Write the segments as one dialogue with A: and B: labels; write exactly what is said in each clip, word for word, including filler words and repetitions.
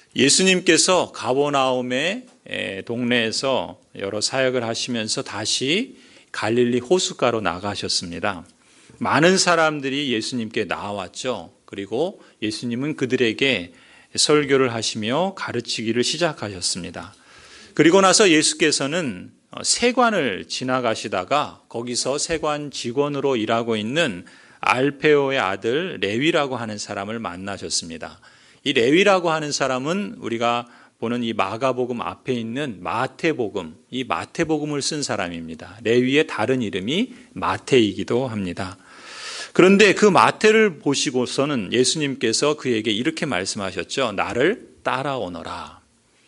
A: 예수님께서 가버나움의 동네에서 여러 사역을 하시면서 다시 갈릴리 호숫가로 나가셨습니다. 많은 사람들이 예수님께 나왔죠. 그리고 예수님은 그들에게 설교를 하시며 가르치기를 시작하셨습니다. 그리고 나서 예수께서는 세관을 지나가시다가 거기서 세관 직원으로 일하고 있는 알페오의 아들 레위라고 하는 사람을 만나셨습니다. 이 레위라고 하는 사람은 우리가 보는 이 마가복음 앞에 있는 마태복음, 이 마태복음을 쓴 사람입니다. 레위의 다른 이름이 마태이기도 합니다. 그런데 그 마태를 보시고서는 예수님께서 그에게 이렇게 말씀하셨죠. 나를 따라오너라.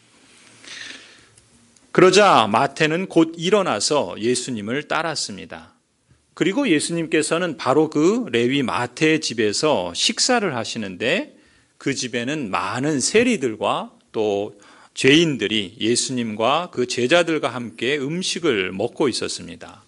A: 그러자 마태는 곧 일어나서 예수님을 따랐습니다. 그리고 예수님께서는 바로 그 레위 마태의 집에서 식사를 하시는데 그 집에는 많은 세리들과 또 죄인들이 예수님과 그 제자들과 함께 음식을 먹고 있었습니다.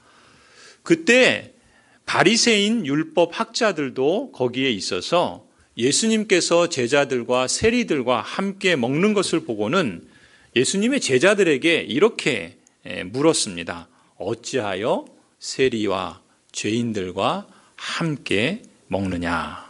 A: 그때 바리새인 율법 학자들도 거기에 있어서 예수님께서 제자들과 세리들과 함께 먹는 것을 보고는 예수님의 제자들에게 이렇게 물었습니다. 어찌하여 세리와 죄인들과 함께 먹느냐?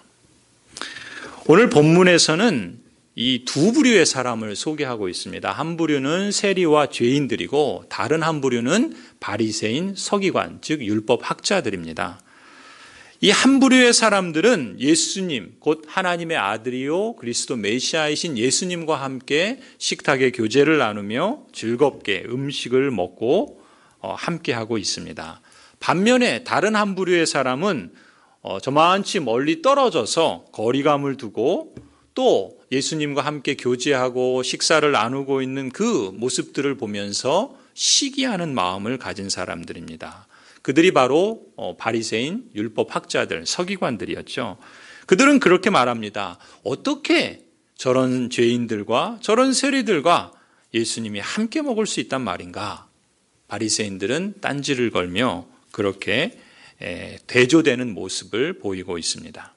A: 오늘 본문에서는 이 두 부류의 사람을 소개하고 있습니다. 한 부류는 세리와 죄인들이고 다른 한 부류는 바리새인 서기관, 즉 율법 학자들입니다. 이 한 부류의 사람들은 예수님, 곧 하나님의 아들이요 그리스도 메시아이신 예수님과 함께 식탁에 교제를 나누며 즐겁게 음식을 먹고 함께하고 있습니다. 반면에 다른 한 부류의 사람은 저만치 멀리 떨어져서 거리감을 두고 또 예수님과 함께 교제하고 식사를 나누고 있는 그 모습들을 보면서 시기하는 마음을 가진 사람들입니다. 그들이 바로 바리새인 율법 학자들, 서기관들이었죠. 그들은 그렇게 말합니다. 어떻게 저런 죄인들과 저런 세리들과 예수님이 함께 먹을 수 있단 말인가? 바리새인들은 딴지를 걸며 그렇게 대조되는 모습을 보이고 있습니다.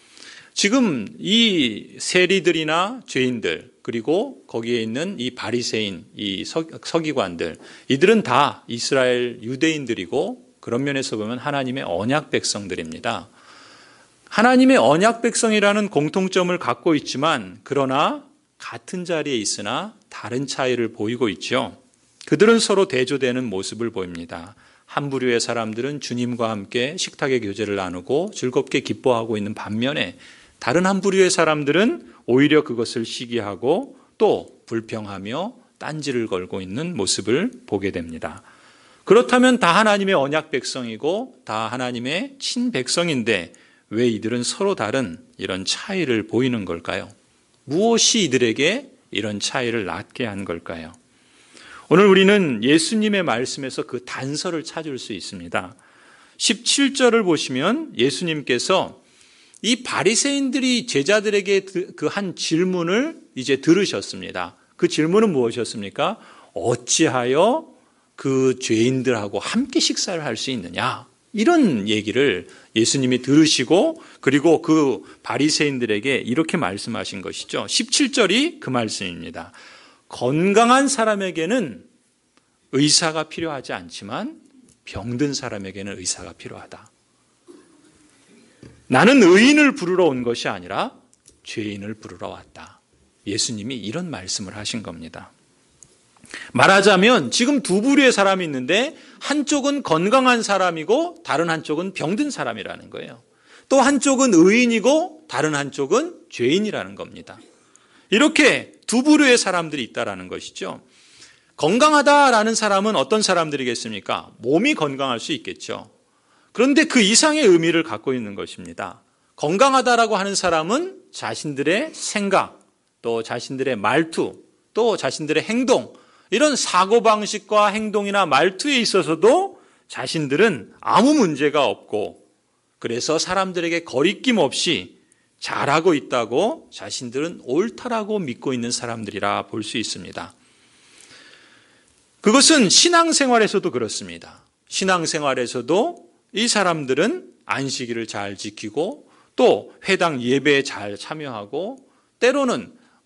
A: 지금 이 세리들이나 죄인들 그리고 거기에 있는 이 바리새인, 이 서기관들 이들은 다 이스라엘 유대인들이고 그런 면에서 보면 하나님의 언약 백성들입니다. 하나님의 언약 백성이라는 공통점을 갖고 있지만 그러나 같은 자리에 있으나 다른 차이를 보이고 있죠. 그들은 서로 대조되는 모습을 보입니다. 한 부류의 사람들은 주님과 함께 식탁의 교제를 나누고 즐겁게 기뻐하고 있는 반면에 다른 한 부류의 사람들은 오히려 그것을 시기하고 또 불평하며 딴지를 걸고 있는 모습을 보게 됩니다. 그렇다면 다 하나님의 언약 백성이고 다 하나님의 친백성인데 왜 이들은 서로 다른 이런 차이를 보이는 걸까요? 무엇이 이들에게 이런 차이를 낳게 한 걸까요? 오늘 우리는 예수님의 말씀에서 그 단서를 찾을 수 있습니다. 십칠 절을 보시면 예수님께서 이 바리새인들이 제자들에게 그 한 질문을 이제 들으셨습니다. 그 질문은 무엇이었습니까? 어찌하여 그 죄인들하고 함께 식사를 할 수 있느냐? 이런 얘기를 예수님이 들으시고 그리고 그 바리새인들에게 이렇게 말씀하신 것이죠. 십칠 절이 그 말씀입니다. 건강한 사람에게는 의사가 필요하지 않지만 병든 사람에게는 의사가 필요하다. 나는 의인을 부르러 온 것이 아니라 죄인을 부르러 왔다. 예수님이 이런 말씀을 하신 겁니다. 말하자면 지금 두 부류의 사람이 있는데 한쪽은 건강한 사람이고 다른 한쪽은 병든 사람이라는 거예요. 또 한쪽은 의인이고 다른 한쪽은 죄인이라는 겁니다. 이렇게 두 부류의 사람들이 있다라는 것이죠. 건강하다라는 사람은 어떤 사람들이겠습니까? 몸이 건강할 수 있겠죠. 그런데 그 이상의 의미를 갖고 있는 것입니다. 건강하다라고 하는 사람은 자신들의 생각, 또 자신들의 말투, 또 자신들의 행동, 이런 사고방식과 행동이나 말투에 있어서도 자신들은 아무 문제가 없고 그래서 사람들에게 거리낌 없이 잘하고 있다고 자신들은 옳다라고 믿고 있는 사람들이라 볼 수 있습니다. 그것은 신앙생활에서도 그렇습니다. 신앙생활에서도 이 사람들은 안식일을 잘 지키고 또 회당 예배에 잘 참여하고 때로는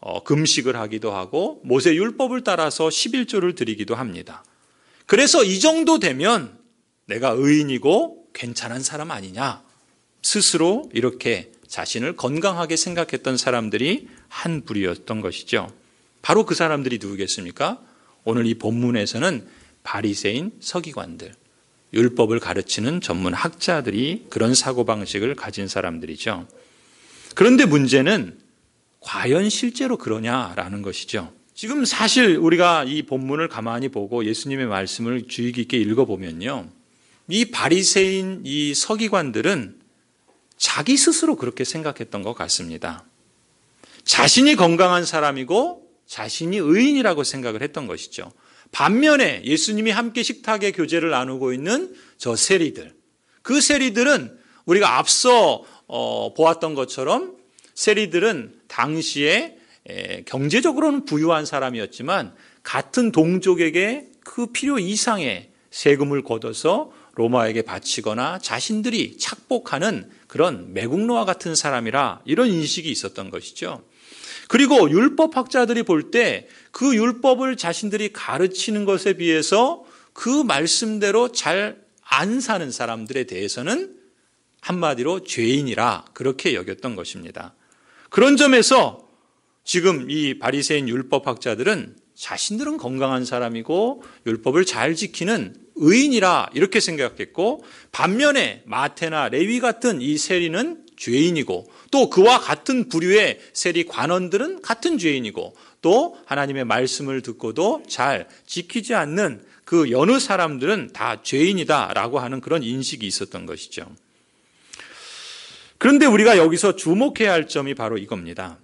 A: 금식을 하기도 하고 모세 율법을 따라서 십일조를 드리기도 합니다. 그래서 이 정도 되면 내가 의인이고 괜찮은 사람 아니냐, 스스로 이렇게 자신을 건강하게 생각했던 사람들이 한 부류였던 것이죠. 바로 그 사람들이 누구겠습니까? 오늘 이 본문에서는 바리새인 서기관들, 율법을 가르치는 전문 학자들이 그런 사고방식을 가진 사람들이죠. 그런데 문제는 과연 실제로 그러냐라는 것이죠. 지금 사실 우리가 이 본문을 가만히 보고 예수님의 말씀을 주의 깊게 읽어보면요, 이 바리새인 이 서기관들은 자기 스스로 그렇게 생각했던 것 같습니다. 자신이 건강한 사람이고 자신이 의인이라고 생각을 했던 것이죠. 반면에 예수님이 함께 식탁에 교제를 나누고 있는 저 세리들, 그 세리들은 우리가 앞서 어, 보았던 것처럼 세리들은 당시에 에, 경제적으로는 부유한 사람이었지만 같은 동족에게 그 필요 이상의 세금을 걷어서 로마에게 바치거나 자신들이 착복하는 그런 매국노와 같은 사람이라 이런 인식이 있었던 것이죠. 그리고 율법학자들이 볼 때 그 율법을 자신들이 가르치는 것에 비해서 그 말씀대로 잘 안 사는 사람들에 대해서는 한마디로 죄인이라 그렇게 여겼던 것입니다. 그런 점에서 지금 이 바리새인 율법학자들은 자신들은 건강한 사람이고 율법을 잘 지키는 의인이라 이렇게 생각했고, 반면에 마태나 레위 같은 이 세리는 죄인이고 또 그와 같은 부류의 세리 관원들은 같은 죄인이고 또 하나님의 말씀을 듣고도 잘 지키지 않는 그 여느 사람들은 다 죄인이다라고 하는 그런 인식이 있었던 것이죠. 그런데 우리가 여기서 주목해야 할 점이 바로 이겁니다.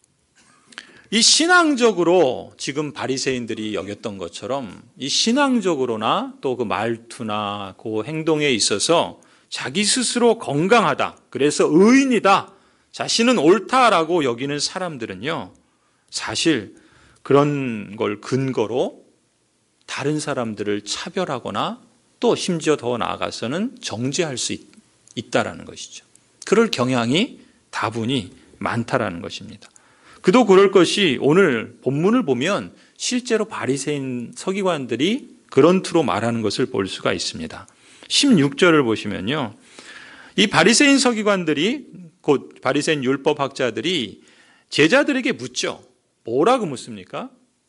A: 이 신앙적으로 지금 바리새인들이 여겼던 것처럼 이 신앙적으로나 또 그 말투나 그 행동에 있어서 자기 스스로 건강하다, 그래서 의인이다, 자신은 옳다라고 여기는 사람들은요, 사실 그런 걸 근거로 다른 사람들을 차별하거나 또 심지어 더 나아가서는 정죄할 수 있, 있다라는 것이죠. 그럴 경향이 다분히 많다라는 것입니다. 그도 그럴 것이 오늘 본문을 보면 실제로 바리새인 서기관들이 그런 투로 말하는 것을 볼 수가 있습니다. 십육 절을 보시면요, 이 바리새인 서기관들이 곧 바리새인 율법학자들이 제자들에게 묻죠. 뭐라고 묻습니까?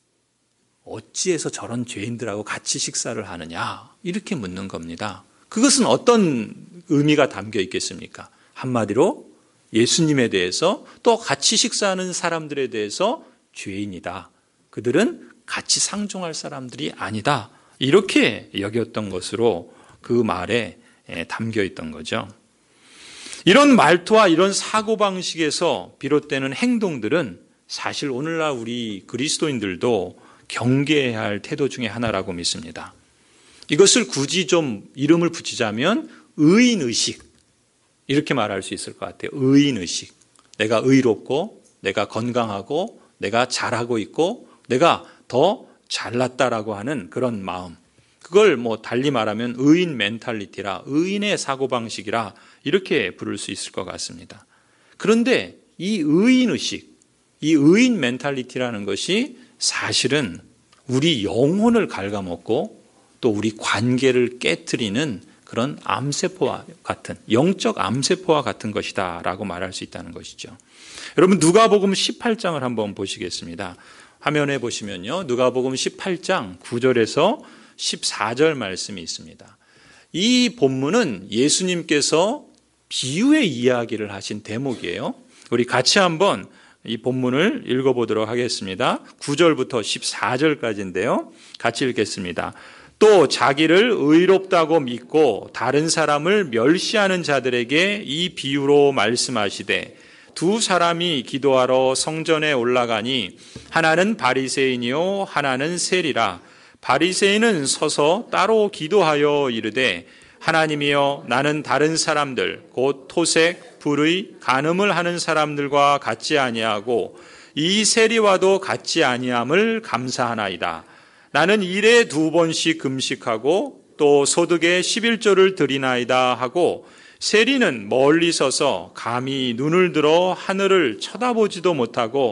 A: 어찌해서 저런 죄인들하고 같이 식사를 하느냐, 이렇게 묻는 겁니다. 그것은 어떤 의미가 담겨 있겠습니까? 한마디로 예수님에 대해서 또 같이 식사하는 사람들에 대해서 죄인이다, 그들은 같이 상종할 사람들이 아니다, 이렇게 여겼던 것으로 그 말에 담겨 있던 거죠. 이런 말투와 이런 사고방식에서 비롯되는 행동들은 사실 오늘날 우리 그리스도인들도 경계해야 할 태도 중에 하나라고 믿습니다. 이것을 굳이 좀 이름을 붙이자면 의인의식, 이렇게 말할 수 있을 것 같아요. 의인의식. 내가 의롭고 내가 건강하고 내가 잘하고 있고 내가 더 잘났다라고 하는 그런 마음, 그걸 뭐 달리 말하면 의인 멘탈리티라, 의인의 사고방식이라 이렇게 부를 수 있을 것 같습니다. 그런데 이 의인의식, 이 의인 멘탈리티라는 것이 사실은 우리 영혼을 갉아먹고 또 우리 관계를 깨트리는 그런 암세포와 같은, 영적 암세포와 같은 것이다 라고 말할 수 있다는 것이죠. 여러분, 누가복음 십팔 장을 한번 보시겠습니다. 화면에 보시면요, 누가복음 십팔 장 구 절에서 십사 절 말씀이 있습니다. 이 본문은 예수님께서 비유의 이야기를 하신 대목이에요. 우리 같이 한번 이 본문을 읽어보도록 하겠습니다. 구 절부터 십사 절까지인데요. 같이 읽겠습니다. 또 자기를 의롭다고 믿고 다른 사람을 멸시하는 자들에게 이 비유로 말씀하시되, 두 사람이 기도하러 성전에 올라가니 하나는 바리새인이요 하나는 세리라. 바리새인은 서서 따로 기도하여 이르되, 하나님이여, 나는 다른 사람들 곧 토색, 불의, 간음을 하는 사람들과 같지 아니하고 이 세리와도 같지 아니함을 감사하나이다. 나는 일에 두 번씩 금식하고 또 소득의 십일조를 드리나이다 하고, 세리는 멀리 서서 감히 눈을 들어 하늘을 쳐다보지도 못하고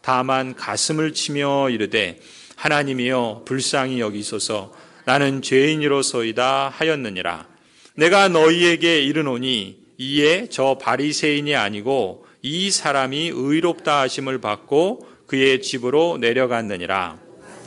A: 다만 가슴을 치며 이르되 하나님이여 불쌍히 여기소서 나는 죄인이로소이다 하였느니라. 내가 너희에게 이르노니 이에 저 바리새인이 아니고 이 사람이 의롭다 하심을 받고 그의 집으로 내려갔느니라.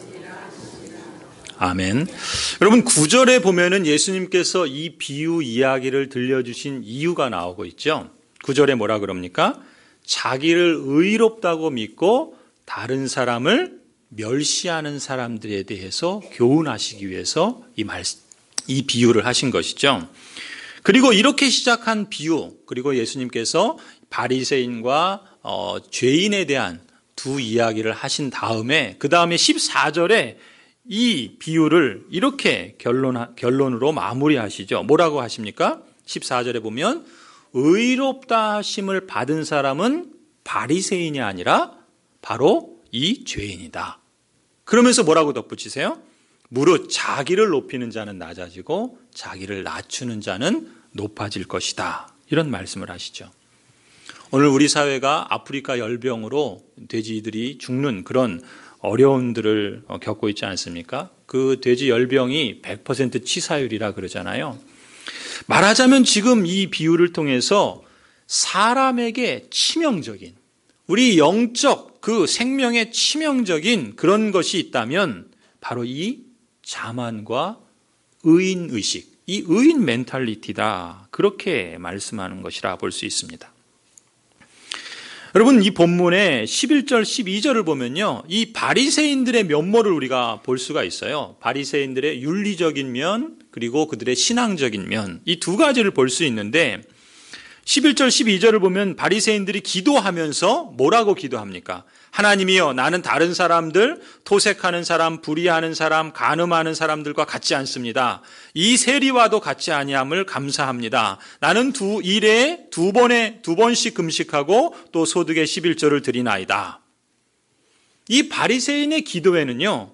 A: 아멘. 여러분 구 절에 보면은 예수님께서 이 비유 이야기를 들려주신 이유가 나오고 있죠. 구 절에 뭐라 그럽니까? 자기를 의롭다고 믿고 다른 사람을 멸시하는 사람들에 대해서 교훈하시기 위해서 이 말, 이 비유를 하신 것이죠. 그리고 이렇게 시작한 비유, 그리고 예수님께서 바리새인과 어, 죄인에 대한 두 이야기를 하신 다음에 그 다음에 십사 절에 이 비유를 이렇게 결론, 결론으로 마무리하시죠. 뭐라고 하십니까? 십사 절에 보면 의롭다 하심을 받은 사람은 바리새인이 아니라 바로 이 죄인이다. 그러면서 뭐라고 덧붙이세요? 무릇 자기를 높이는 자는 낮아지고 자기를 낮추는 자는 높아질 것이다. 이런 말씀을 하시죠. 오늘 우리 사회가 아프리카 열병으로 돼지들이 죽는 그런 어려움들을 겪고 있지 않습니까? 그 돼지 열병이 백 퍼센트 치사율이라 그러잖아요. 말하자면 지금 이 비유를 통해서 사람에게 치명적인, 우리 영적 그 생명에 치명적인 그런 것이 있다면 바로 이 자만과 의인의식, 이 의인 멘탈리티다. 그렇게 말씀하는 것이라 볼 수 있습니다. 여러분 이 본문의 십일 절 십이 절을 보면요, 이 바리새인들의 면모를 우리가 볼 수가 있어요. 바리새인들의 윤리적인 면 그리고 그들의 신앙적인 면, 이 두 가지를 볼 수 있는데 십일 절 십이 절을 보면 바리새인들이 기도하면서 뭐라고 기도합니까? 하나님이여 나는 다른 사람들, 토색하는 사람, 불의하는 사람, 간음하는 사람들과 같지 않습니다. 이 세리와도 같지 아니함을 감사합니다. 나는 두 일에 두 번에 두 번씩 금식하고 또 소득의 십일 조를 드리나이다. 이 바리새인의 기도에는요,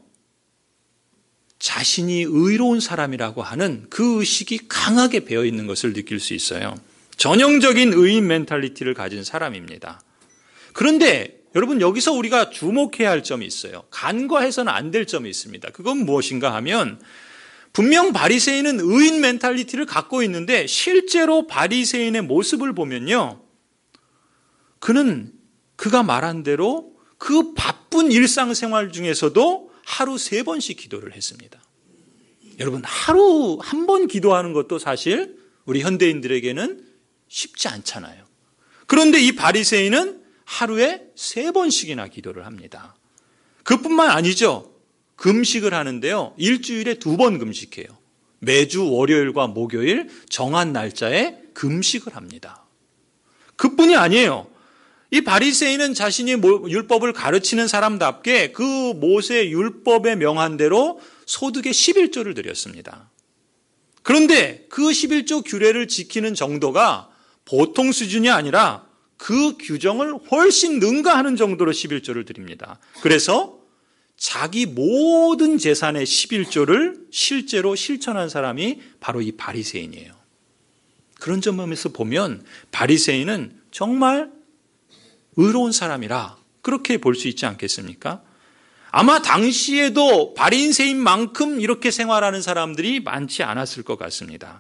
A: 자신이 의로운 사람이라고 하는 그 의식이 강하게 배어 있는 것을 느낄 수 있어요. 전형적인 의인 멘탈리티를 가진 사람입니다. 그런데 여러분 여기서 우리가 주목해야 할 점이 있어요. 간과해서는 안 될 점이 있습니다. 그건 무엇인가 하면 분명 바리새인은 의인 멘탈리티를 갖고 있는데 실제로 바리새인의 모습을 보면요, 그는 그가 말한 대로 그 바쁜 일상생활 중에서도 하루 세 번씩 기도를 했습니다. 여러분 하루 한 번 기도하는 것도 사실 우리 현대인들에게는 쉽지 않잖아요. 그런데 이 바리새인은 하루에 세 번씩이나 기도를 합니다. 그뿐만 아니죠. 금식을 하는데요, 일주일에 두 번 금식해요. 매주 월요일과 목요일 정한 날짜에 금식을 합니다. 그뿐이 아니에요. 이 바리새인은 자신이 율법을 가르치는 사람답게 그 모세 율법에 명한 대로 소득의 십일 조를 드렸습니다. 그런데 그 십일 조 규례를 지키는 정도가 보통 수준이 아니라 그 규정을 훨씬 능가하는 정도로 십일 조를 드립니다. 그래서 자기 모든 재산의 십일 조를 실제로 실천한 사람이 바로 이 바리새인이에요. 그런 점에서 보면 바리새인은 정말 의로운 사람이라 그렇게 볼 수 있지 않겠습니까? 아마 당시에도 바리새인만큼 이렇게 생활하는 사람들이 많지 않았을 것 같습니다.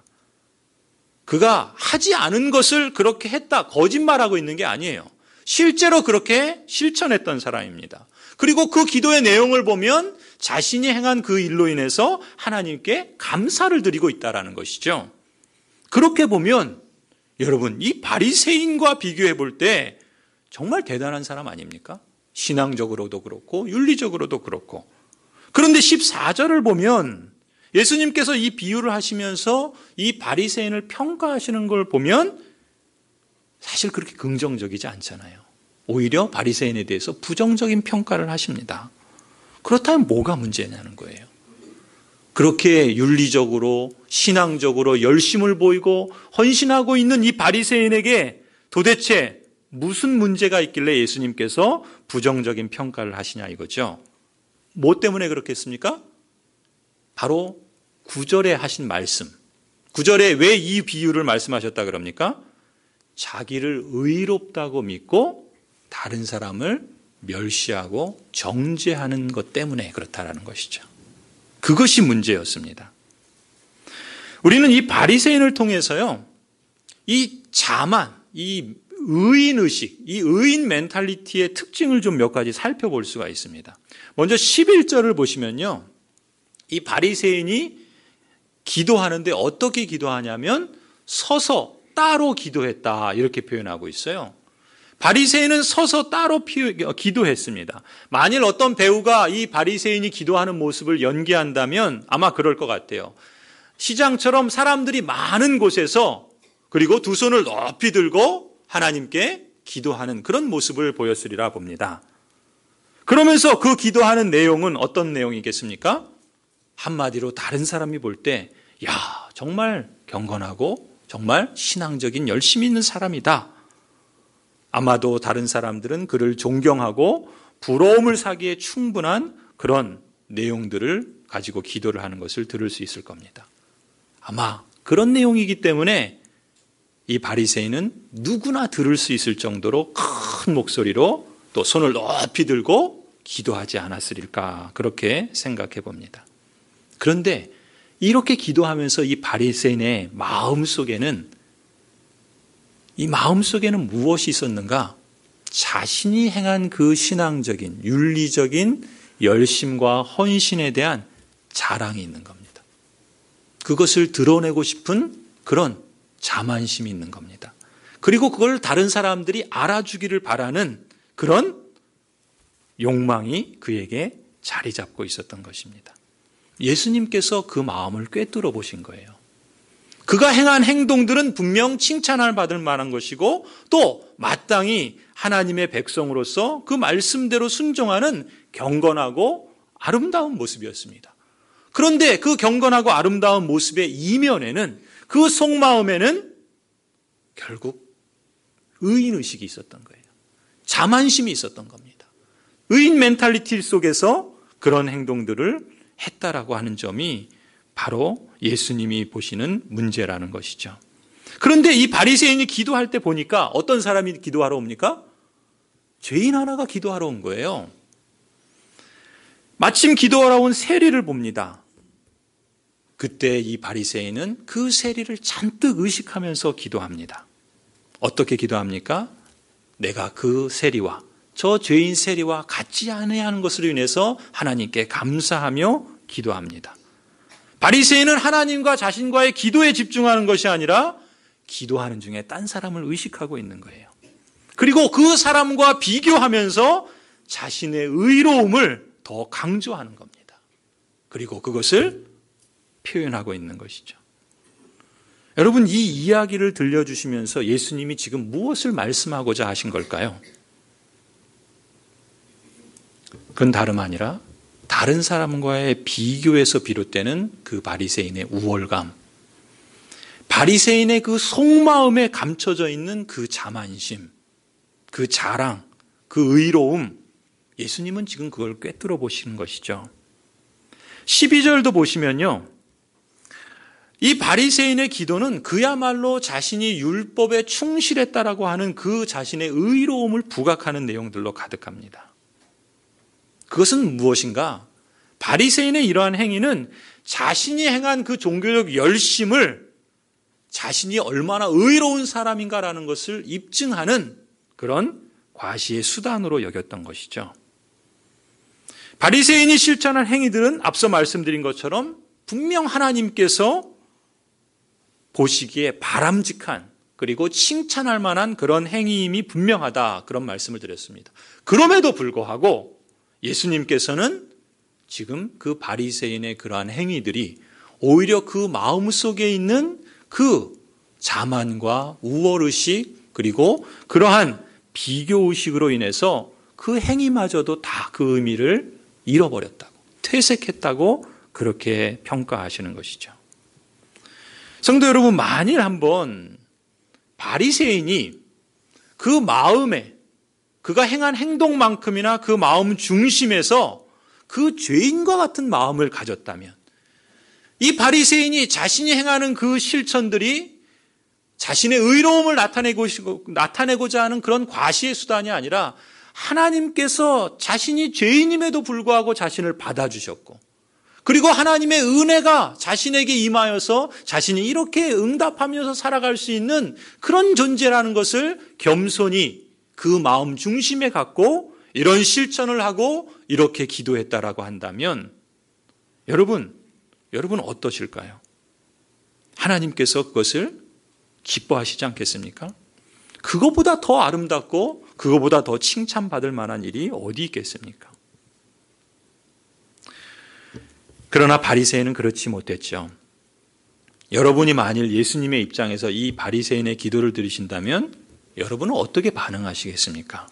A: 그가 하지 않은 것을 그렇게 했다, 거짓말하고 있는 게 아니에요. 실제로 그렇게 실천했던 사람입니다. 그리고 그 기도의 내용을 보면 자신이 행한 그 일로 인해서 하나님께 감사를 드리고 있다는 것이죠. 그렇게 보면 여러분 이 바리새인과 비교해 볼 때 정말 대단한 사람 아닙니까? 신앙적으로도 그렇고 윤리적으로도 그렇고. 그런데 십사 절을 보면 예수님께서 이 비유를 하시면서 이 바리새인을 평가하시는 걸 보면 사실 그렇게 긍정적이지 않잖아요. 오히려 바리새인에 대해서 부정적인 평가를 하십니다. 그렇다면 뭐가 문제냐는 거예요. 그렇게 윤리적으로 신앙적으로 열심을 보이고 헌신하고 있는 이 바리새인에게 도대체 무슨 문제가 있길래 예수님께서 부정적인 평가를 하시냐 이거죠. 뭐 때문에 그렇겠습니까? 바로 구 절에 하신 말씀. 구 절에 왜 이 비유를 말씀하셨다 그럽니까? 자기를 의롭다고 믿고 다른 사람을 멸시하고 정죄하는 것 때문에 그렇다라는 것이죠. 그것이 문제였습니다. 우리는 이 바리새인을 통해서요, 이 자만, 이 의인의식, 이 의인 멘탈리티의 특징을 좀 몇 가지 살펴볼 수가 있습니다. 먼저 십일 절을 보시면요, 이 바리새인이 기도하는데 어떻게 기도하냐면 서서 따로 기도했다, 이렇게 표현하고 있어요. 바리새인은 서서 따로 기도했습니다. 만일 어떤 배우가 이 바리새인이 기도하는 모습을 연기한다면 아마 그럴 것 같아요. 시장처럼 사람들이 많은 곳에서 그리고 두 손을 높이 들고 하나님께 기도하는 그런 모습을 보였으리라 봅니다. 그러면서 그 기도하는 내용은 어떤 내용이겠습니까? 한마디로 다른 사람이 볼 때, 야, 정말 경건하고 정말 신앙적인 열심히 있는 사람이다. 아마도 다른 사람들은 그를 존경하고 부러움을 사기에 충분한 그런 내용들을 가지고 기도를 하는 것을 들을 수 있을 겁니다. 아마 그런 내용이기 때문에 이 바리새인은 누구나 들을 수 있을 정도로 큰 목소리로 또 손을 높이 들고 기도하지 않았으릴까, 그렇게 생각해 봅니다. 그런데 이렇게 기도하면서 이 바리새인의 마음속에는 이 마음속에는 무엇이 있었는가? 자신이 행한 그 신앙적인 윤리적인 열심과 헌신에 대한 자랑이 있는 겁니다. 그것을 드러내고 싶은 그런 자만심이 있는 겁니다. 그리고 그걸 다른 사람들이 알아주기를 바라는 그런 욕망이 그에게 자리 잡고 있었던 것입니다. 예수님께서 그 마음을 꿰뚫어 보신 거예요. 그가 행한 행동들은 분명 칭찬을 받을 만한 것이고 또 마땅히 하나님의 백성으로서 그 말씀대로 순종하는 경건하고 아름다운 모습이었습니다. 그런데 그 경건하고 아름다운 모습의 이면에는, 그 속마음에는 결국 의인의식이 있었던 거예요. 자만심이 있었던 겁니다. 의인 멘탈리티 속에서 그런 행동들을 했다라고 하는 점이 바로 예수님이 보시는 문제라는 것이죠. 그런데 이 바리새인이 기도할 때 보니까 어떤 사람이 기도하러 옵니까? 죄인 하나가 기도하러 온 거예요. 마침 기도하러 온 세리를 봅니다. 그때 이 바리새인은 그 세리를 잔뜩 의식하면서 기도합니다. 어떻게 기도합니까? 내가 그 세리와, 저 죄인 세리와 같지 않아야 하는 것으로 인해서 하나님께 감사하며 기도합니다. 바리새인은 하나님과 자신과의 기도에 집중하는 것이 아니라 기도하는 중에 딴 사람을 의식하고 있는 거예요. 그리고 그 사람과 비교하면서 자신의 의로움을 더 강조하는 겁니다. 그리고 그것을 표현하고 있는 것이죠. 여러분, 이 이야기를 들려주시면서 예수님이 지금 무엇을 말씀하고자 하신 걸까요? 그건 다름 아니라 다른 사람과의 비교에서 비롯되는 그 바리새인의 우월감, 바리새인의 그 속마음에 감춰져 있는 그 자만심, 그 자랑, 그 의로움, 예수님은 지금 그걸 꿰뚫어 보시는 것이죠. 십이 절도 보시면요, 이 바리새인의 기도는 그야말로 자신이 율법에 충실했다라고 하는 그 자신의 의로움을 부각하는 내용들로 가득합니다. 그것은 무엇인가? 바리새인의 이러한 행위는 자신이 행한 그 종교적 열심을 자신이 얼마나 의로운 사람인가라는 것을 입증하는 그런 과시의 수단으로 여겼던 것이죠. 바리새인이 실천한 행위들은 앞서 말씀드린 것처럼 분명 하나님께서 보시기에 바람직한, 그리고 칭찬할 만한 그런 행위임이 분명하다, 그런 말씀을 드렸습니다. 그럼에도 불구하고 예수님께서는 지금 그 바리새인의 그러한 행위들이 오히려 그 마음속에 있는 그 자만과 우월의식, 그리고 그러한 비교의식으로 인해서 그 행위마저도 다 그 의미를 잃어버렸다고, 퇴색했다고 그렇게 평가하시는 것이죠. 성도 여러분, 만일 한번 바리새인이 그 마음에, 그가 행한 행동만큼이나 그 마음 중심에서 그 죄인과 같은 마음을 가졌다면, 이 바리새인이 자신이 행하는 그 실천들이 자신의 의로움을 나타내고, 나타내고자 하는 그런 과시의 수단이 아니라 하나님께서 자신이 죄인임에도 불구하고 자신을 받아주셨고, 그리고 하나님의 은혜가 자신에게 임하여서 자신이 이렇게 응답하면서 살아갈 수 있는 그런 존재라는 것을 겸손히 그 마음 중심에 갖고 이런 실천을 하고 이렇게 기도했다라고 한다면 여러분, 여러분 어떠실까요? 하나님께서 그것을 기뻐하시지 않겠습니까? 그거보다 더 아름답고 그거보다 더 칭찬받을 만한 일이 어디 있겠습니까? 그러나 바리새인은 그렇지 못했죠. 여러분이 만일 예수님의 입장에서 이 바리새인의 기도를 들으신다면 여러분은 어떻게 반응하시겠습니까?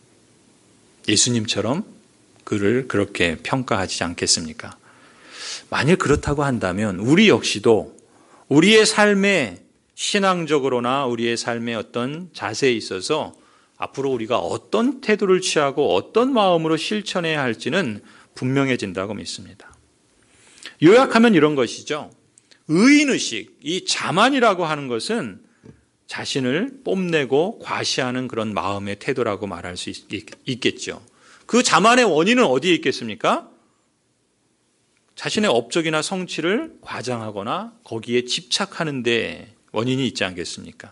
A: 예수님처럼 그를 그렇게 평가하지 않겠습니까? 만일 그렇다고 한다면 우리 역시도 우리의 삶에 신앙적으로나 우리의 삶의 어떤 자세에 있어서 앞으로 우리가 어떤 태도를 취하고 어떤 마음으로 실천해야 할지는 분명해진다고 믿습니다. 요약하면 이런 것이죠. 의인의식, 이 자만이라고 하는 것은 자신을 뽐내고 과시하는 그런 마음의 태도라고 말할 수 있겠죠. 그 자만의 원인은 어디에 있겠습니까? 자신의 업적이나 성취를 과장하거나 거기에 집착하는 데 원인이 있지 않겠습니까?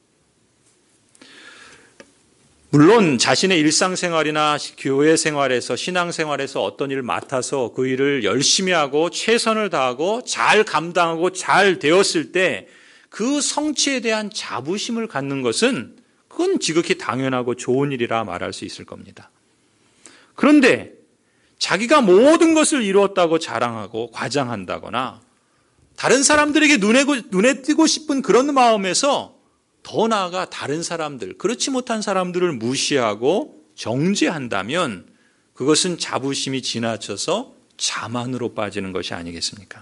A: 물론 자신의 일상생활이나 교회 생활에서 신앙생활에서 어떤 일을 맡아서 그 일을 열심히 하고 최선을 다하고 잘 감당하고 잘 되었을 때 그 성취에 대한 자부심을 갖는 것은 그건 지극히 당연하고 좋은 일이라 말할 수 있을 겁니다. 그런데 자기가 모든 것을 이루었다고 자랑하고 과장한다거나 다른 사람들에게 눈에, 눈에 띄고 싶은 그런 마음에서 더 나아가 다른 사람들, 그렇지 못한 사람들을 무시하고 정죄한다면 그것은 자부심이 지나쳐서 자만으로 빠지는 것이 아니겠습니까?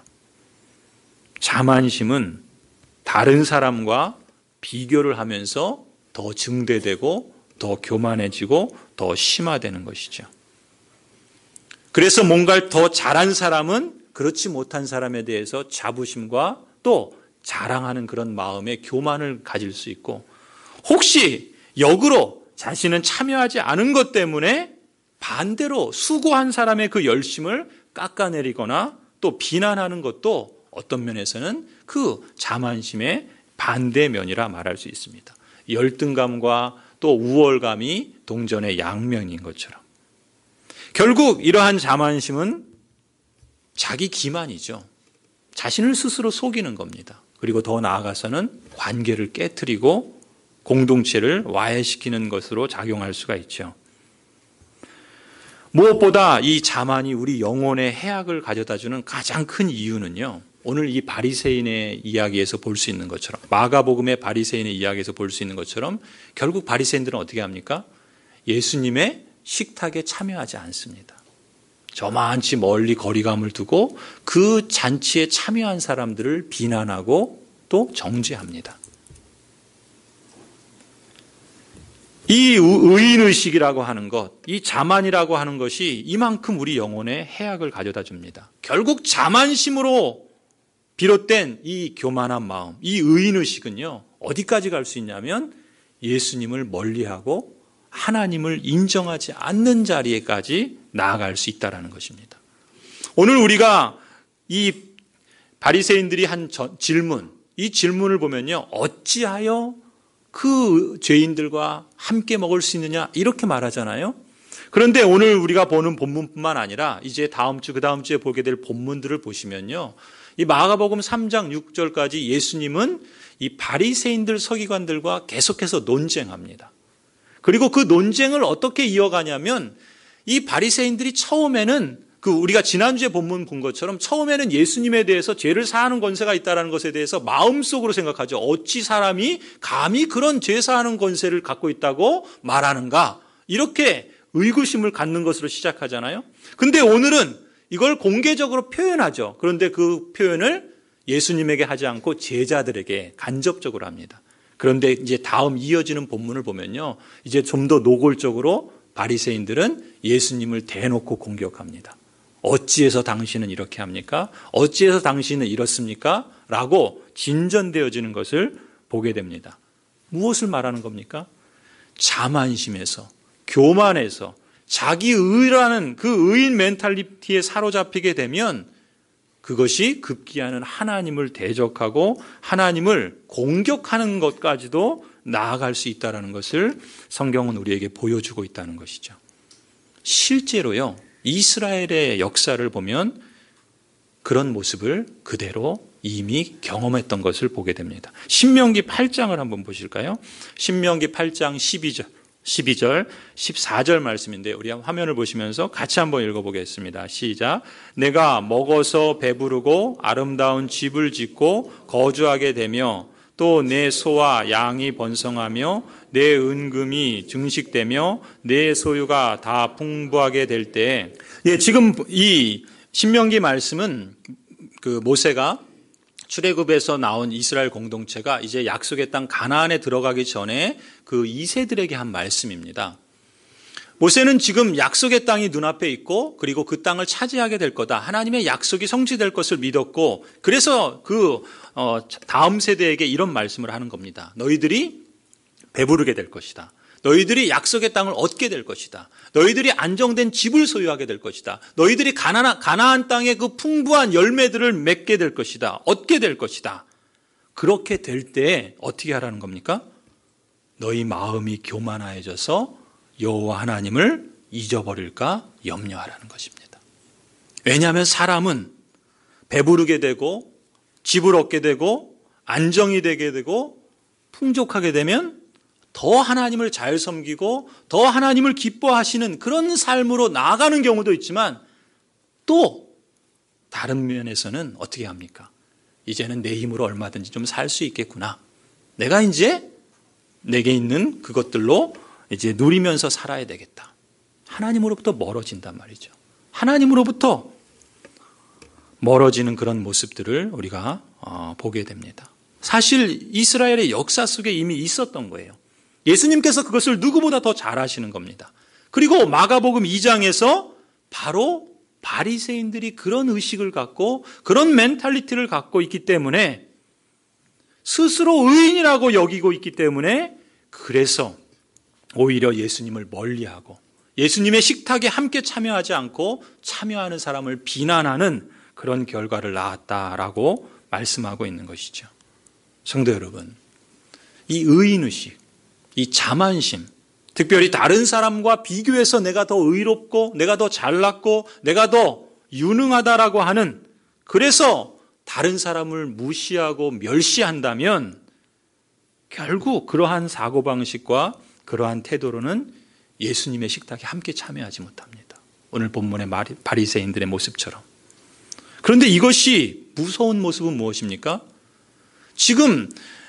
A: 자만심은 다른 사람과 비교를 하면서 더 증대되고 더 교만해지고 더 심화되는 것이죠. 그래서 뭔가를 더 잘한 사람은 그렇지 못한 사람에 대해서 자부심과 또 자랑하는 그런 마음의 교만을 가질 수 있고, 혹시 역으로 자신은 참여하지 않은 것 때문에 반대로 수고한 사람의 그 열심을 깎아내리거나 또 비난하는 것도 어떤 면에서는 그 자만심의 반대면이라 말할 수 있습니다. 열등감과 또 우월감이 동전의 양면인 것처럼. 결국 이러한 자만심은 자기 기만이죠. 자신을 스스로 속이는 겁니다. 그리고 더 나아가서는 관계를 깨트리고 공동체를 와해시키는 것으로 작용할 수가 있죠. 무엇보다 이 자만이 우리 영혼의 해악을 가져다주는 가장 큰 이유는요, 오늘 이 바리새인의 이야기에서 볼 수 있는 것처럼, 마가복음의 바리새인의 이야기에서 볼 수 있는 것처럼 결국 바리새인들은 어떻게 합니까? 예수님의 식탁에 참여하지 않습니다. 저만치 멀리 거리감을 두고 그 잔치에 참여한 사람들을 비난하고 또 정죄합니다. 이 의인의식이라고 하는 것, 이 자만이라고 하는 것이 이만큼 우리 영혼에 해악을 가져다 줍니다. 결국 자만심으로 비롯된 이 교만한 마음, 이 의인의식은요, 어디까지 갈 수 있냐면 예수님을 멀리하고 하나님을 인정하지 않는 자리에까지 나아갈 수 있다는 것입니다. 오늘 우리가 이 바리새인들이 한 질문, 이 질문을 보면요, 어찌하여 그 죄인들과 함께 먹을 수 있느냐 이렇게 말하잖아요. 그런데 오늘 우리가 보는 본문뿐만 아니라 이제 다음 주, 그 다음 주에 보게 될 본문들을 보시면요, 이 마가복음 삼 장 육 절까지 예수님은 이 바리새인들 서기관들과 계속해서 논쟁합니다. 그리고 그 논쟁을 어떻게 이어가냐면 이 바리새인들이 처음에는 그 우리가 지난주에 본문 본 것처럼 처음에는 예수님에 대해서 죄를 사하는 권세가 있다는 것에 대해서 마음속으로 생각하죠. 어찌 사람이 감히 그런 죄 사하는 권세를 갖고 있다고 말하는가? 이렇게 의구심을 갖는 것으로 시작하잖아요. 근데 오늘은 이걸 공개적으로 표현하죠. 그런데 그 표현을 예수님에게 하지 않고 제자들에게 간접적으로 합니다. 그런데 이제 다음 이어지는 본문을 보면요, 이제 좀 더 노골적으로 바리새인들은 예수님을 대놓고 공격합니다. 어찌해서 당신은 이렇게 합니까? 어찌해서 당신은 이렇습니까? 라고 진전되어지는 것을 보게 됩니다. 무엇을 말하는 겁니까? 자만심에서, 교만해서 자기 의라는 그 의인 멘탈리티에 사로잡히게 되면 그것이 급기야는 하나님을 대적하고 하나님을 공격하는 것까지도 나아갈 수 있다는 것을 성경은 우리에게 보여주고 있다는 것이죠. 실제로요, 이스라엘의 역사를 보면 그런 모습을 그대로 이미 경험했던 것을 보게 됩니다. 신명기 팔 장을 한번 보실까요? 신명기 팔 장 십이 절, 십이 절, 십사 절 말씀인데 우리 화면을 보시면서 같이 한번 읽어보겠습니다. 시작. 내가 먹어서 배부르고 아름다운 집을 짓고 거주하게 되며 또 내 소와 양이 번성하며 내 은금이 증식되며 내 소유가 다 풍부하게 될 때, 예, 지금 이 신명기 말씀은 그 모세가 출애굽에서 나온 이스라엘 공동체가 이제 약속의 땅 가나안에 들어가기 전에 그 이 세들에게 한 말씀입니다. 모세는 지금 약속의 땅이 눈앞에 있고 그리고 그 땅을 차지하게 될 거다. 하나님의 약속이 성취될 것을 믿었고 그래서 그 다음 세대에게 이런 말씀을 하는 겁니다. 너희들이 배부르게 될 것이다. 너희들이 약속의 땅을 얻게 될 것이다. 너희들이 안정된 집을 소유하게 될 것이다. 너희들이 가나안, 가나안 땅의 그 풍부한 열매들을 맺게 될 것이다. 얻게 될 것이다. 그렇게 될 때 어떻게 하라는 겁니까? 너희 마음이 교만하여져서 여호와 하나님을 잊어버릴까 염려하라는 것입니다. 왜냐하면 사람은 배부르게 되고 집을 얻게 되고 안정이 되게 되고 풍족하게 되면 더 하나님을 잘 섬기고 더 하나님을 기뻐하시는 그런 삶으로 나아가는 경우도 있지만 또 다른 면에서는 어떻게 합니까? 이제는 내 힘으로 얼마든지 좀 살 수 있겠구나. 내가 이제 내게 있는 그것들로 이제 누리면서 살아야 되겠다. 하나님으로부터 멀어진단 말이죠. 하나님으로부터 멀어지는 그런 모습들을 우리가 보게 됩니다. 사실 이스라엘의 역사 속에 이미 있었던 거예요. 예수님께서 그것을 누구보다 더 잘 아시는 겁니다. 그리고 마가복음 이 장에서 바로 바리새인들이 그런 의식을 갖고 그런 멘탈리티를 갖고 있기 때문에 스스로 의인이라고 여기고 있기 때문에 그래서 오히려 예수님을 멀리하고 예수님의 식탁에 함께 참여하지 않고 참여하는 사람을 비난하는 그런 결과를 낳았다라고 말씀하고 있는 것이죠. 성도 여러분, 이 의인의식, 이 자만심, 특별히 다른 사람과 비교해서 내가 더 의롭고 내가 더 잘났고 내가 더 유능하다라고 하는, 그래서 다른 사람을 무시하고 멸시한다면 결국 그러한 사고방식과 그러한 태도로는 예수님의 식탁에 함께 참여하지 못합니다. 오늘 본문의 바리새인들의 모습처럼. 그런데 이것이 무서운 모습은 무엇입니까? 지금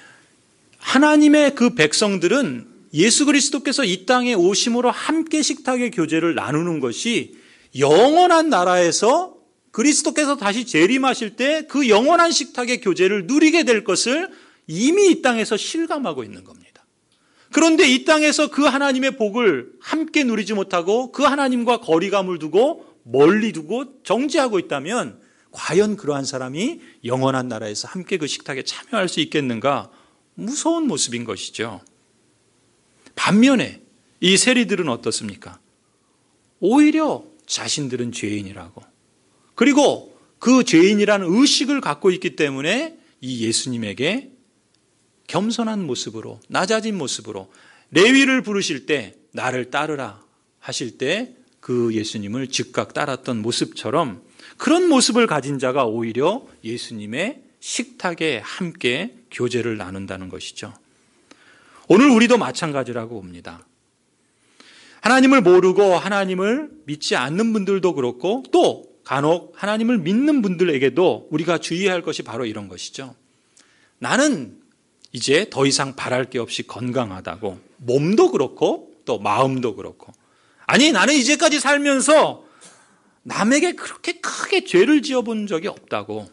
A: 하나님의 그 백성들은 예수 그리스도께서 이 땅에 오심으로 함께 식탁의 교제를 나누는 것이 영원한 나라에서 그리스도께서 다시 재림하실 때 그 영원한 식탁의 교제를 누리게 될 것을 이미 이 땅에서 실감하고 있는 겁니다. 그런데 이 땅에서 그 하나님의 복을 함께 누리지 못하고 그 하나님과 거리감을 두고 멀리 두고 정지하고 있다면 과연 그러한 사람이 영원한 나라에서 함께 그 식탁에 참여할 수 있겠는가? 무서운 모습인 것이죠. 반면에 이 세리들은 어떻습니까? 오히려 자신들은 죄인이라고, 그리고 그 죄인이라는 의식을 갖고 있기 때문에 이 예수님에게 겸손한 모습으로, 낮아진 모습으로 레위를 부르실 때 나를 따르라 하실 때 그 예수님을 즉각 따랐던 모습처럼 그런 모습을 가진 자가 오히려 예수님의 식탁에 함께 교제를 나눈다는 것이죠. 오늘 우리도 마찬가지라고 봅니다. 하나님을 모르고 하나님을 믿지 않는 분들도 그렇고 또 간혹 하나님을 믿는 분들에게도 우리가 주의할 것이 바로 이런 것이죠. 나는 이제 더 이상 바랄 게 없이 건강하다고, 몸도 그렇고 또 마음도 그렇고, 아니 나는 이제까지 살면서 남에게 그렇게 크게 죄를 지어본 적이 없다고,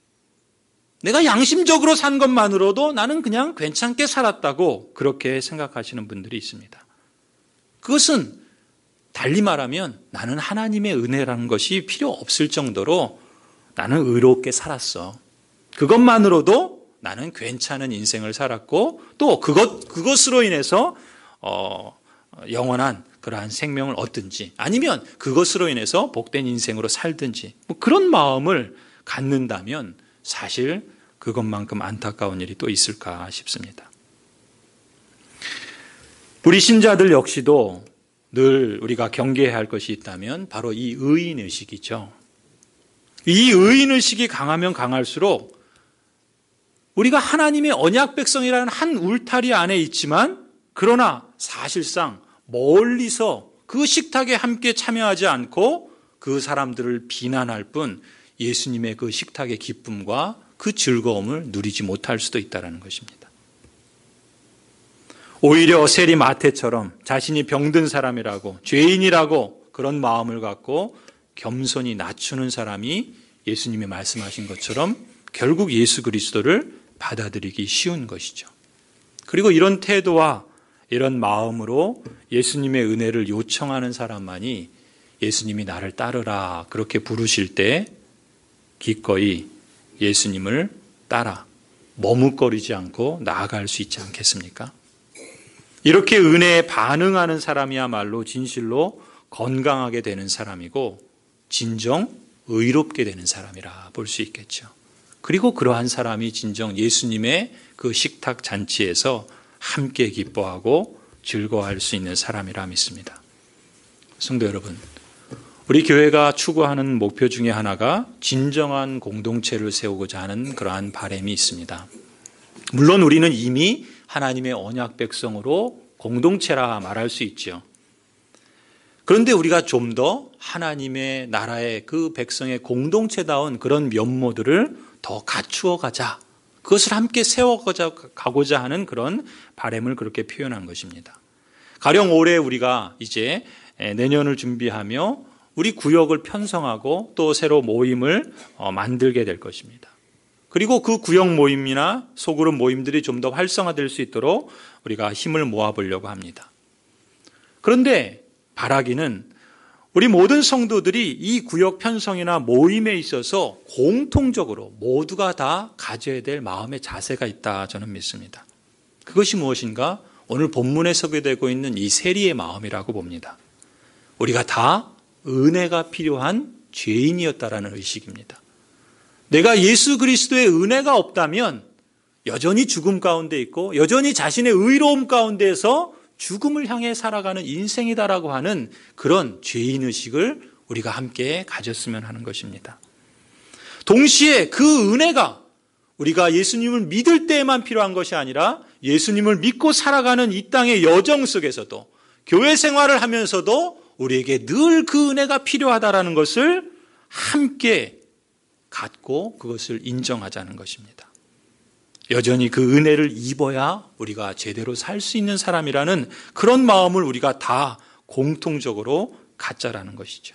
A: 내가 양심적으로 산 것만으로도 나는 그냥 괜찮게 살았다고 그렇게 생각하시는 분들이 있습니다. 그것은 달리 말하면 나는 하나님의 은혜라는 것이 필요 없을 정도로 나는 의롭게 살았어. 그것만으로도 나는 괜찮은 인생을 살았고 또 그것, 그것으로 인해서 어, 영원한 그러한 생명을 얻든지 아니면 그것으로 인해서 복된 인생으로 살든지 뭐 그런 마음을 갖는다면 사실 그것만큼 안타까운 일이 또 있을까 싶습니다. 우리 신자들 역시도 늘 우리가 경계해야 할 것이 있다면 바로 이 의인의식이죠. 이 의인의식이 강하면 강할수록 우리가 하나님의 언약 백성이라는 한 울타리 안에 있지만 그러나 사실상 멀리서 그 식탁에 함께 참여하지 않고 그 사람들을 비난할 뿐 예수님의 그 식탁의 기쁨과 그 즐거움을 누리지 못할 수도 있다는 것입니다. 오히려 세리 마태처럼 자신이 병든 사람이라고 죄인이라고 그런 마음을 갖고 겸손히 낮추는 사람이 예수님이 말씀하신 것처럼 결국 예수 그리스도를 받아들이기 쉬운 것이죠. 그리고 이런 태도와 이런 마음으로 예수님의 은혜를 요청하는 사람만이 예수님이 나를 따르라 그렇게 부르실 때 기꺼이 예수님을 따라 머뭇거리지 않고 나아갈 수 있지 않겠습니까? 이렇게 은혜에 반응하는 사람이야말로 진실로 건강하게 되는 사람이고 진정 의롭게 되는 사람이라 볼 수 있겠죠. 그리고 그러한 사람이 진정 예수님의 그 식탁 잔치에서 함께 기뻐하고 즐거워할 수 있는 사람이라 믿습니다. 성도 여러분, 우리 교회가 추구하는 목표 중에 하나가 진정한 공동체를 세우고자 하는 그러한 바람이 있습니다. 물론 우리는 이미 하나님의 언약 백성으로 공동체라 말할 수 있죠. 그런데 우리가 좀 더 하나님의 나라의 그 백성의 공동체다운 그런 면모들을 더 갖추어 가자. 그것을 함께 세워가고자 하는 그런 바람을 그렇게 표현한 것입니다. 가령 올해 우리가 이제 내년을 준비하며 우리 구역을 편성하고 또 새로 모임을 만들게 될 것입니다. 그리고 그 구역 모임이나 소그룹 모임들이 좀 더 활성화될 수 있도록 우리가 힘을 모아보려고 합니다. 그런데 바라기는 우리 모든 성도들이 이 구역 편성이나 모임에 있어서 공통적으로 모두가 다 가져야 될 마음의 자세가 있다 저는 믿습니다. 그것이 무엇인가? 오늘 본문에 소개되고 있는 이 세리의 마음이라고 봅니다. 우리가 다 은혜가 필요한 죄인이었다라는 의식입니다. 내가 예수 그리스도의 은혜가 없다면 여전히 죽음 가운데 있고 여전히 자신의 의로움 가운데에서 죽음을 향해 살아가는 인생이다라고 하는 그런 죄인의식을 우리가 함께 가졌으면 하는 것입니다. 동시에 그 은혜가 우리가 예수님을 믿을 때에만 필요한 것이 아니라 예수님을 믿고 살아가는 이 땅의 여정 속에서도 교회 생활을 하면서도 우리에게 늘 그 은혜가 필요하다라는 것을 함께 갖고 그것을 인정하자는 것입니다. 여전히 그 은혜를 입어야 우리가 제대로 살 수 있는 사람이라는 그런 마음을 우리가 다 공통적으로 갖자라는 것이죠.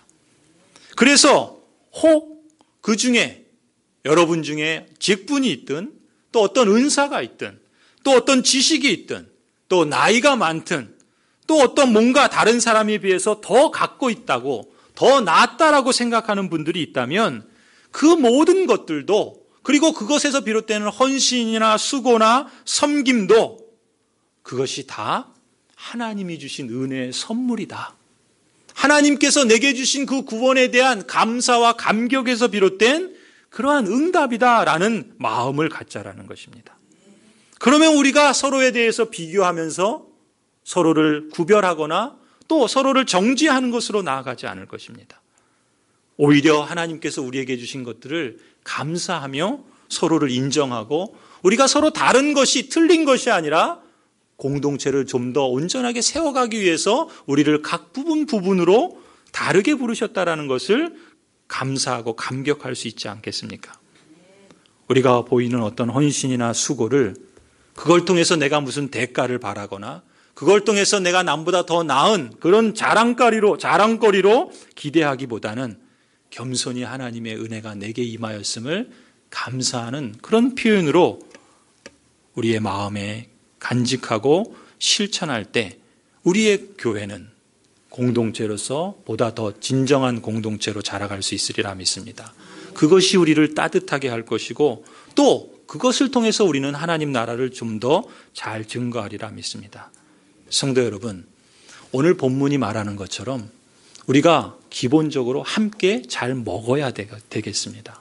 A: 그래서 혹 그 중에 여러분 중에 직분이 있든 또 어떤 은사가 있든 또 어떤 지식이 있든 또 나이가 많든 또 어떤 뭔가 다른 사람에 비해서 더 갖고 있다고 더 낫다라고 생각하는 분들이 있다면 그 모든 것들도 그리고 그것에서 비롯되는 헌신이나 수고나 섬김도 그것이 다 하나님이 주신 은혜의 선물이다. 하나님께서 내게 주신 그 구원에 대한 감사와 감격에서 비롯된 그러한 응답이다라는 마음을 갖자라는 것입니다. 그러면 우리가 서로에 대해서 비교하면서 서로를 구별하거나 또 서로를 정죄하는 것으로 나아가지 않을 것입니다. 오히려 하나님께서 우리에게 주신 것들을 감사하며 서로를 인정하고 우리가 서로 다른 것이 틀린 것이 아니라 공동체를 좀 더 온전하게 세워가기 위해서 우리를 각 부분 부분으로 다르게 부르셨다라는 것을 감사하고 감격할 수 있지 않겠습니까? 우리가 보이는 어떤 헌신이나 수고를 그걸 통해서 내가 무슨 대가를 바라거나 그걸 통해서 내가 남보다 더 나은 그런 자랑거리로, 자랑거리로 기대하기보다는 겸손히 하나님의 은혜가 내게 임하였음을 감사하는 그런 표현으로 우리의 마음에 간직하고 실천할 때 우리의 교회는 공동체로서 보다 더 진정한 공동체로 자라갈 수 있으리라 믿습니다. 그것이 우리를 따뜻하게 할 것이고 또 그것을 통해서 우리는 하나님 나라를 좀 더 잘 증거하리라 믿습니다. 성도 여러분, 오늘 본문이 말하는 것처럼 우리가 기본적으로 함께 잘 먹어야 되겠습니다.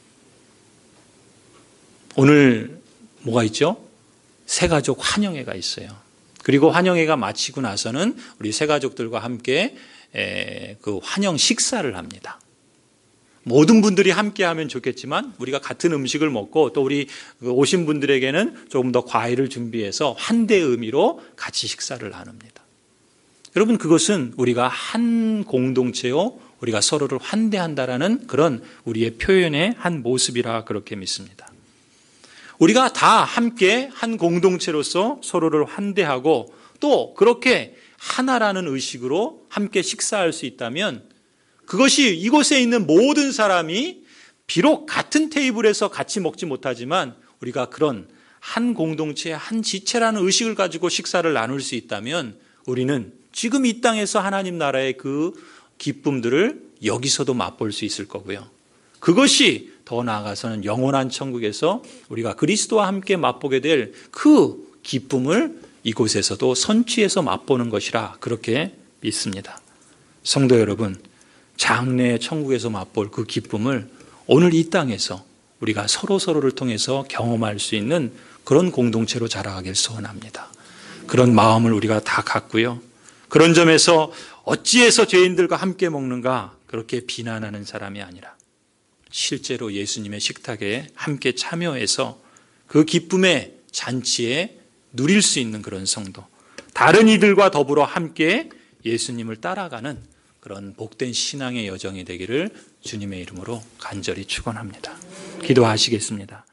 A: 오늘 뭐가 있죠? 새가족 환영회가 있어요. 그리고 환영회가 마치고 나서는 우리 새가족들과 함께 그 환영 식사를 합니다. 모든 분들이 함께 하면 좋겠지만 우리가 같은 음식을 먹고 또 우리 오신 분들에게는 조금 더 과일을 준비해서 환대 의미로 같이 식사를 나눕니다. 여러분, 그것은 우리가 한 공동체요, 우리가 서로를 환대한다라는 그런 우리의 표현의 한 모습이라 그렇게 믿습니다. 우리가 다 함께 한 공동체로서 서로를 환대하고 또 그렇게 하나라는 의식으로 함께 식사할 수 있다면 그것이 이곳에 있는 모든 사람이 비록 같은 테이블에서 같이 먹지 못하지만 우리가 그런 한 공동체의 한 지체라는 의식을 가지고 식사를 나눌 수 있다면 우리는 지금 이 땅에서 하나님 나라의 그 기쁨들을 여기서도 맛볼 수 있을 거고요. 그것이 더 나아가서는 영원한 천국에서 우리가 그리스도와 함께 맛보게 될 그 기쁨을 이곳에서도 선취해서 맛보는 것이라 그렇게 믿습니다. 성도 여러분, 장래의 천국에서 맛볼 그 기쁨을 오늘 이 땅에서 우리가 서로 서로를 통해서 경험할 수 있는 그런 공동체로 자라가길 소원합니다. 그런 마음을 우리가 다 갖고요. 그런 점에서 어찌해서 죄인들과 함께 먹는가 그렇게 비난하는 사람이 아니라 실제로 예수님의 식탁에 함께 참여해서 그 기쁨의 잔치에 누릴 수 있는 그런 성도, 다른 이들과 더불어 함께 예수님을 따라가는 그런 복된 신앙의 여정이 되기를 주님의 이름으로 간절히 축원합니다. 기도하시겠습니다.